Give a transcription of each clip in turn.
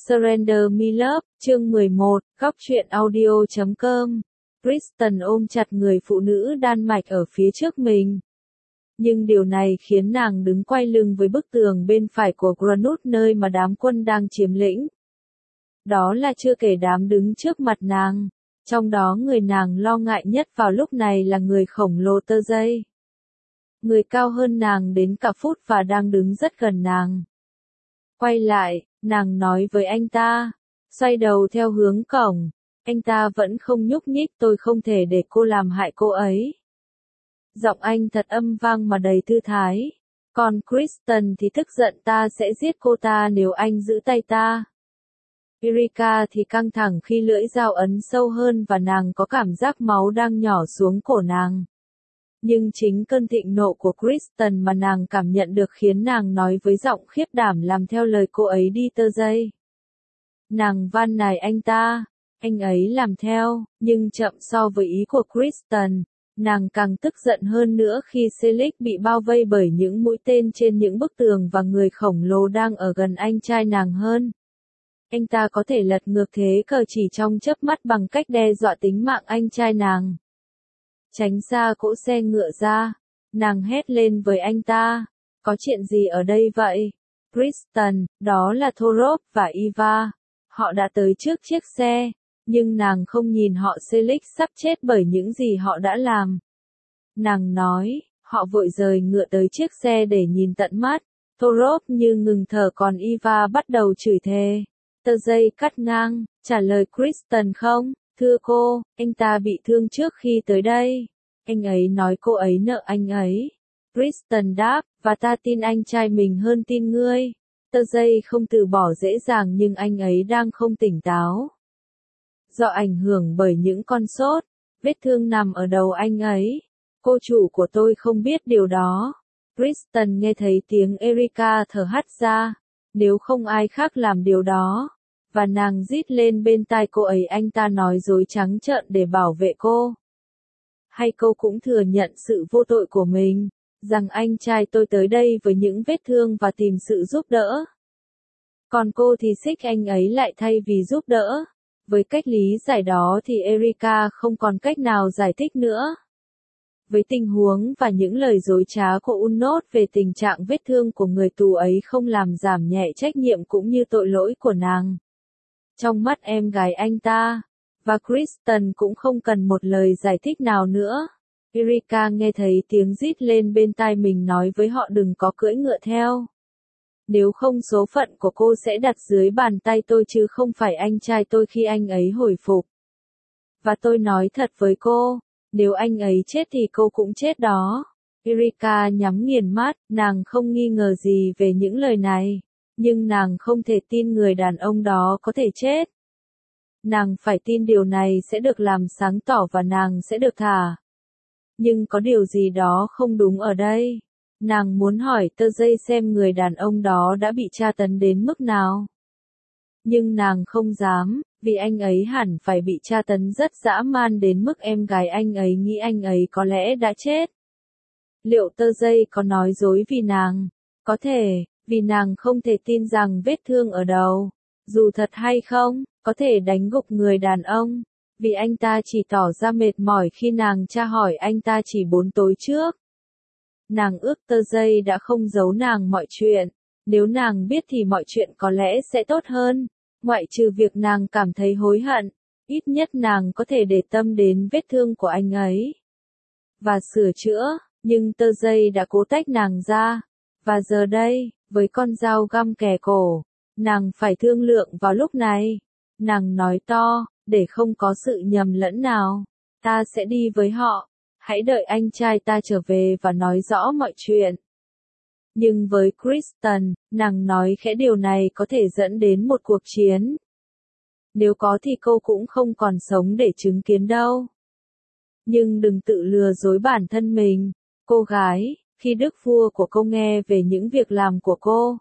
Surrender Me Love, chương 11, góc truyện audio.com. Kristen ôm chặt người phụ nữ Đan Mạch ở phía trước mình. Nhưng điều này khiến nàng đứng quay lưng với bức tường bên phải của Granut nơi mà đám quân đang chiếm lĩnh. Đó là chưa kể đám đứng trước mặt nàng. Trong đó người nàng lo ngại nhất vào lúc này là người khổng lồ tơ dây. Người cao hơn nàng đến cả phút và đang đứng rất gần nàng. Quay lại, nàng nói với anh ta, xoay đầu theo hướng cổng. Anh ta vẫn không nhúc nhích, tôi không thể để cô làm hại cô ấy. Giọng anh thật âm vang mà đầy thư thái. Còn Kristen thì tức giận, ta sẽ giết cô ta nếu anh giữ tay ta. Erika thì căng thẳng khi lưỡi dao ấn sâu hơn và nàng có cảm giác máu đang nhỏ xuống cổ nàng. Nhưng chính cơn thịnh nộ của Kristen mà nàng cảm nhận được khiến nàng nói với giọng khiếp đảm làm theo lời cô ấy đi tơ dây. Nàng van nài anh ta, anh ấy làm theo, nhưng chậm so với ý của Kristen. Nàng càng tức giận hơn nữa khi Felix bị bao vây bởi những mũi tên trên những bức tường và người khổng lồ đang ở gần anh trai nàng hơn. Anh ta có thể lật ngược thế cờ chỉ trong chớp mắt bằng cách đe dọa tính mạng anh trai nàng. Tránh xa cỗ xe ngựa ra, nàng hét lên với anh ta, có chuyện gì ở đây vậy? Kristen, đó là Thorop và Eva. Họ đã tới trước chiếc xe, nhưng nàng không nhìn họ. Felix sắp chết bởi những gì họ đã làm. Nàng nói, họ vội rời ngựa tới chiếc xe để nhìn tận mắt. Thorop như ngừng thở còn Eva bắt đầu chửi thề. Tơ dây cắt ngang, trả lời Kristen không, thưa cô, anh ta bị thương trước khi tới đây. Anh ấy nói cô ấy nợ anh ấy. Kristen đáp, và ta tin anh trai mình hơn tin ngươi. Tơ dây không từ bỏ dễ dàng nhưng anh ấy đang không tỉnh táo. Do ảnh hưởng bởi những con sốt, vết thương nằm ở đầu anh ấy. Cô chủ của tôi không biết điều đó. Kristen nghe thấy tiếng Erika thở hắt ra. Nếu không ai khác làm điều đó. Và nàng rít lên bên tai cô ấy, anh ta nói dối trắng trợn để bảo vệ cô. Hay cô cũng thừa nhận sự vô tội của mình, rằng anh trai tôi tới đây với những vết thương và tìm sự giúp đỡ. Còn cô thì xích anh ấy lại thay vì giúp đỡ. Với cách lý giải đó thì Erika không còn cách nào giải thích nữa. Với tình huống và những lời dối trá của Unnot về tình trạng vết thương của người tù ấy không làm giảm nhẹ trách nhiệm cũng như tội lỗi của nàng. Trong mắt em gái anh ta, và Kristen cũng không cần một lời giải thích nào nữa. Erika nghe thấy tiếng rít lên bên tai mình nói với họ đừng có cưỡi ngựa theo. Nếu không số phận của cô sẽ đặt dưới bàn tay tôi chứ không phải anh trai tôi khi anh ấy hồi phục. Và tôi nói thật với cô, nếu anh ấy chết thì cô cũng chết đó. Erika nhắm nghiền mắt, nàng không nghi ngờ gì về những lời này. Nhưng nàng không thể tin người đàn ông đó có thể chết. Nàng phải tin điều này sẽ được làm sáng tỏ và nàng sẽ được thả. Nhưng có điều gì đó không đúng ở đây. Nàng muốn hỏi tơ dây xem người đàn ông đó đã bị tra tấn đến mức nào. Nhưng nàng không dám, vì anh ấy hẳn phải bị tra tấn rất dã man đến mức em gái anh ấy nghĩ anh ấy có lẽ đã chết. Liệu tơ dây có nói dối vì nàng? Có thể, vì nàng không thể tin rằng vết thương ở đầu, dù thật hay không, có thể đánh gục người đàn ông. Vì anh ta chỉ tỏ ra mệt mỏi khi nàng tra hỏi anh ta chỉ 4 tối trước. Nàng ước tơ dây đã không giấu nàng mọi chuyện. Nếu nàng biết thì mọi chuyện có lẽ sẽ tốt hơn. Ngoại trừ việc nàng cảm thấy hối hận, ít nhất nàng có thể để tâm đến vết thương của anh ấy. Và sửa chữa, nhưng tơ dây đã cố tách nàng ra. Và giờ đây, với con dao găm kề cổ, nàng phải thương lượng vào lúc này. Nàng nói to, để không có sự nhầm lẫn nào, ta sẽ đi với họ. Hãy đợi anh trai ta trở về và nói rõ mọi chuyện. Nhưng với Kristen, nàng nói khẽ điều này có thể dẫn đến một cuộc chiến. Nếu có thì cô cũng không còn sống để chứng kiến đâu. Nhưng đừng tự lừa dối bản thân mình, cô gái, khi đức vua của cô nghe về những việc làm của cô.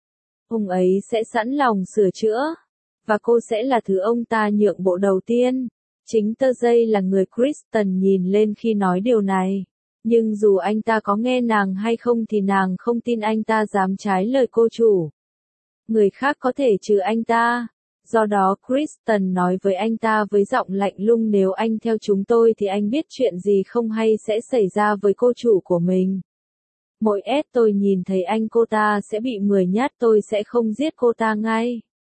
Ông ấy sẽ sẵn lòng sửa chữa. Và cô sẽ là thứ ông ta nhượng bộ đầu tiên. Chính tơ dây là người Kristen nhìn lên khi nói điều này. Nhưng dù anh ta có nghe nàng hay không thì nàng không tin anh ta dám trái lời cô chủ. Người khác có thể trừ anh ta. Do đó Kristen nói với anh ta với giọng lạnh lùng, nếu anh theo chúng tôi thì anh biết chuyện gì không hay sẽ xảy ra với cô chủ của mình. Mỗi tôi nhìn thấy anh cô ta sẽ bị 10 nhát, tôi sẽ không giết cô ta ngay.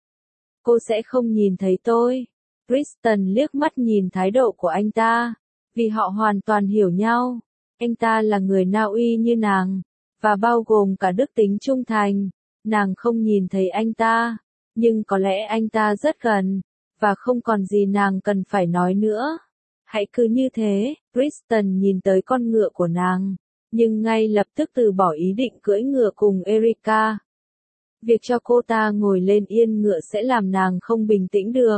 Cô sẽ không nhìn thấy tôi. Kristen liếc mắt nhìn thái độ của anh ta. Vì họ hoàn toàn hiểu nhau. Anh ta là người Na Uy như nàng. Và bao gồm cả đức tính trung thành. Nàng không nhìn thấy anh ta. Nhưng có lẽ anh ta rất gần. Và không còn gì nàng cần phải nói nữa. Hãy cứ như thế. Kristen nhìn tới con ngựa của nàng. Nhưng ngay lập tức từ bỏ ý định cưỡi ngựa cùng Erika. Việc cho cô ta ngồi lên yên ngựa sẽ làm nàng không bình tĩnh được.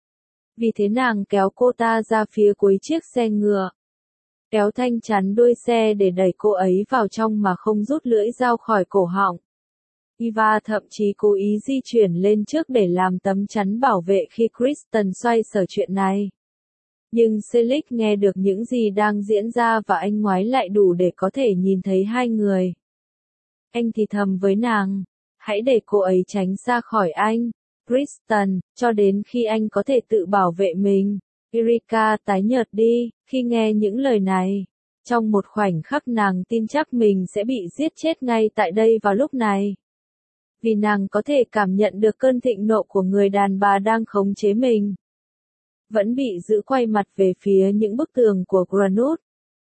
Vì thế nàng kéo cô ta ra phía cuối chiếc xe ngựa. Kéo thanh chắn đuôi xe để đẩy cô ấy vào trong mà không rút lưỡi dao khỏi cổ họng. Eva thậm chí cố ý di chuyển lên trước để làm tấm chắn bảo vệ khi Kristen xoay sở chuyện này. Nhưng Selig nghe được những gì đang diễn ra và anh ngoái lại đủ để có thể nhìn thấy hai người. Anh thì thầm với nàng, hãy để cô ấy tránh xa khỏi anh, Kristen, cho đến khi anh có thể tự bảo vệ mình. Erika tái nhợt đi, khi nghe những lời này. Trong một khoảnh khắc nàng tin chắc mình sẽ bị giết chết ngay tại đây vào lúc này. Vì nàng có thể cảm nhận được cơn thịnh nộ của người đàn bà đang khống chế mình. Vẫn bị giữ quay mặt về phía những bức tường của Granite.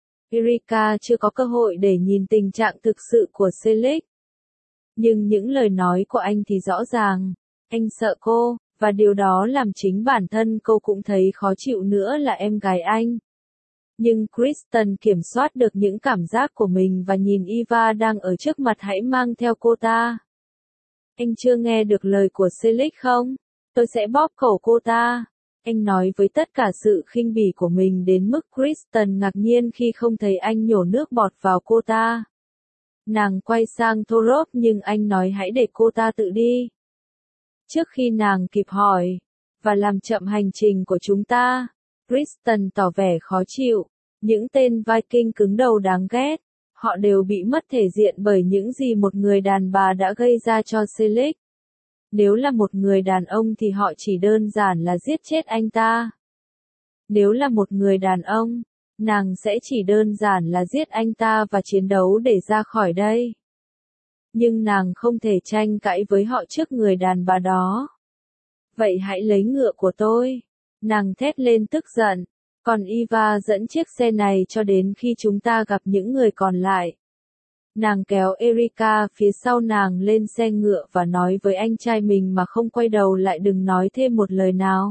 Erika chưa có cơ hội để nhìn tình trạng thực sự của Selig. Nhưng những lời nói của anh thì rõ ràng. Anh sợ cô, và điều đó làm chính bản thân cô cũng thấy khó chịu nữa là em gái anh. Nhưng Kristen kiểm soát được những cảm giác của mình và nhìn Eva đang ở trước mặt, hãy mang theo cô ta. Anh chưa nghe được lời của Selig không? Tôi sẽ bóp cổ cô ta. Anh nói với tất cả sự khinh bỉ của mình đến mức Kristen ngạc nhiên khi không thấy anh nhổ nước bọt vào cô ta. Nàng quay sang Thorop nhưng anh nói hãy để cô ta tự đi. Trước khi nàng kịp hỏi, và làm chậm hành trình của chúng ta, Kristen tỏ vẻ khó chịu. Những tên Viking cứng đầu đáng ghét, họ đều bị mất thể diện bởi những gì một người đàn bà đã gây ra cho Selig. Nếu là một người đàn ông thì họ chỉ đơn giản là giết chết anh ta. Nếu là một người đàn ông, nàng sẽ chỉ đơn giản là giết anh ta và chiến đấu để ra khỏi đây. Nhưng nàng không thể tranh cãi với họ trước người đàn bà đó. Vậy hãy lấy ngựa của tôi. Nàng thét lên tức giận. Còn Eva dẫn chiếc xe này cho đến khi chúng ta gặp những người còn lại. Nàng kéo Erika phía sau nàng lên xe ngựa và nói với anh trai mình mà không quay đầu lại, đừng nói thêm một lời nào.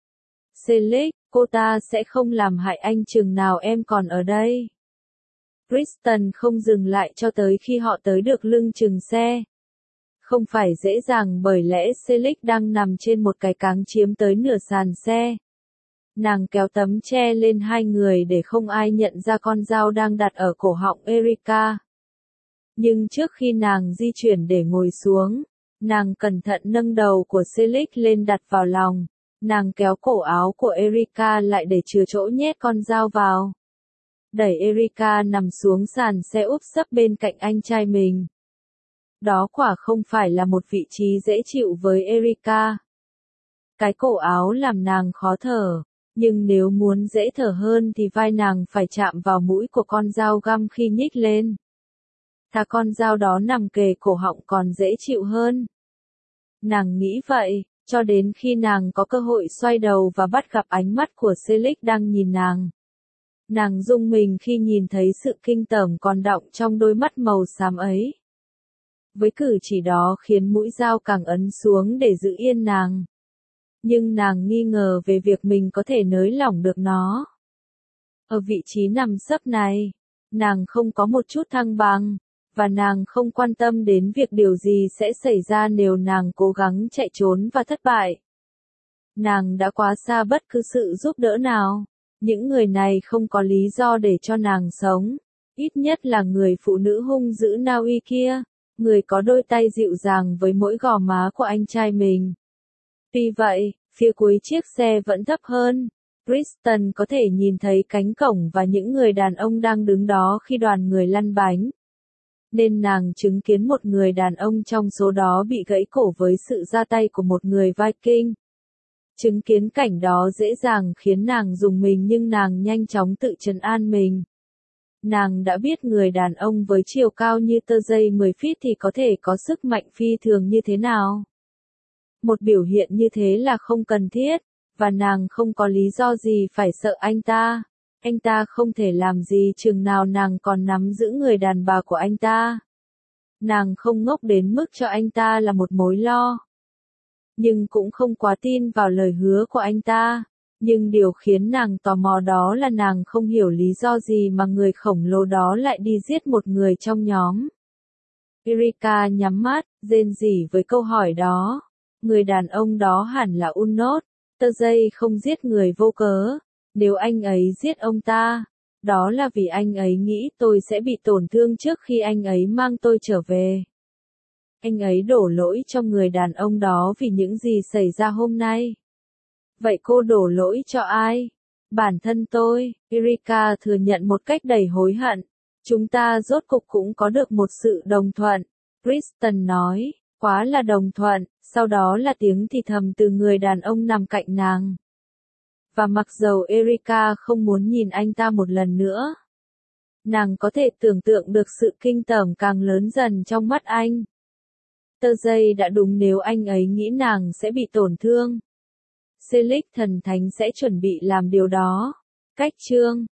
Selig, cô ta sẽ không làm hại anh chừng nào em còn ở đây. Kristen không dừng lại cho tới khi họ tới được lưng chừng xe. Không phải dễ dàng bởi lẽ Selig đang nằm trên một cái cáng chiếm tới nửa sàn xe. Nàng kéo tấm che lên hai người để không ai nhận ra con dao đang đặt ở cổ họng Erika. Nhưng trước khi nàng di chuyển để ngồi xuống, nàng cẩn thận nâng đầu của Selig lên đặt vào lòng. Nàng kéo cổ áo của Erika lại để chừa chỗ nhét con dao vào. Đẩy Erika nằm xuống sàn xe úp sấp bên cạnh anh trai mình. Đó quả không phải là một vị trí dễ chịu với Erika. Cái cổ áo làm nàng khó thở, nhưng nếu muốn dễ thở hơn thì vai nàng phải chạm vào mũi của con dao găm khi nhích lên. Thà con dao đó nằm kề cổ họng còn dễ chịu hơn. Nàng nghĩ vậy, cho đến khi nàng có cơ hội xoay đầu và bắt gặp ánh mắt của Selig đang nhìn nàng. Nàng rung mình khi nhìn thấy sự kinh tởm còn đọng trong đôi mắt màu xám ấy. Với cử chỉ đó khiến mũi dao càng ấn xuống để giữ yên nàng. Nhưng nàng nghi ngờ về việc mình có thể nới lỏng được nó. Ở vị trí nằm sấp này, nàng không có một chút thăng bằng, và nàng không quan tâm đến việc điều gì sẽ xảy ra nếu nàng cố gắng chạy trốn và thất bại. Nàng đã quá xa bất cứ sự giúp đỡ nào. Những người này không có lý do để cho nàng sống. Ít nhất là người phụ nữ hung dữ Na Uy kia, người có đôi tay dịu dàng với mỗi gò má của anh trai mình. Tuy vậy, phía cuối chiếc xe vẫn thấp hơn. Kristen có thể nhìn thấy cánh cổng và những người đàn ông đang đứng đó khi đoàn người lăn bánh. nên nàng chứng kiến một người đàn ông trong số đó bị gãy cổ với sự ra tay của một người Viking. Chứng kiến cảnh đó dễ dàng khiến nàng rùng mình nhưng nàng nhanh chóng tự trấn an mình. Nàng đã biết người đàn ông với chiều cao như tơ dây 10 feet thì có thể có sức mạnh phi thường như thế nào. Một biểu hiện như thế là không cần thiết, và nàng không có lý do gì phải sợ anh ta. Anh ta không thể làm gì chừng nào nàng còn nắm giữ người đàn bà của anh ta. Nàng không ngốc đến mức cho anh ta là một mối lo. Nhưng cũng không quá tin vào lời hứa của anh ta. Nhưng điều khiến nàng tò mò đó là nàng không hiểu lý do gì mà người khổng lồ đó lại đi giết một người trong nhóm. Erika nhắm mắt, rên rỉ với câu hỏi đó. Người đàn ông đó hẳn là Unnot. Tơ dây không giết người vô cớ. Nếu anh ấy giết ông ta, đó là vì anh ấy nghĩ tôi sẽ bị tổn thương trước khi anh ấy mang tôi trở về. Anh ấy đổ lỗi cho người đàn ông đó vì những gì xảy ra hôm nay. Vậy cô đổ lỗi cho ai? Bản thân tôi, Erika thừa nhận một cách đầy hối hận. Chúng ta rốt cục cũng có được một sự đồng thuận. Kristen nói, quá là đồng thuận, sau đó là tiếng thì thầm từ người đàn ông nằm cạnh nàng. Và mặc dầu Erika không muốn nhìn anh ta một lần nữa, nàng có thể tưởng tượng được sự kinh tởm càng lớn dần trong mắt anh. Tơ dây đã đúng nếu anh ấy nghĩ nàng sẽ bị tổn thương. Selig thần thánh sẽ chuẩn bị làm điều đó. Cách chương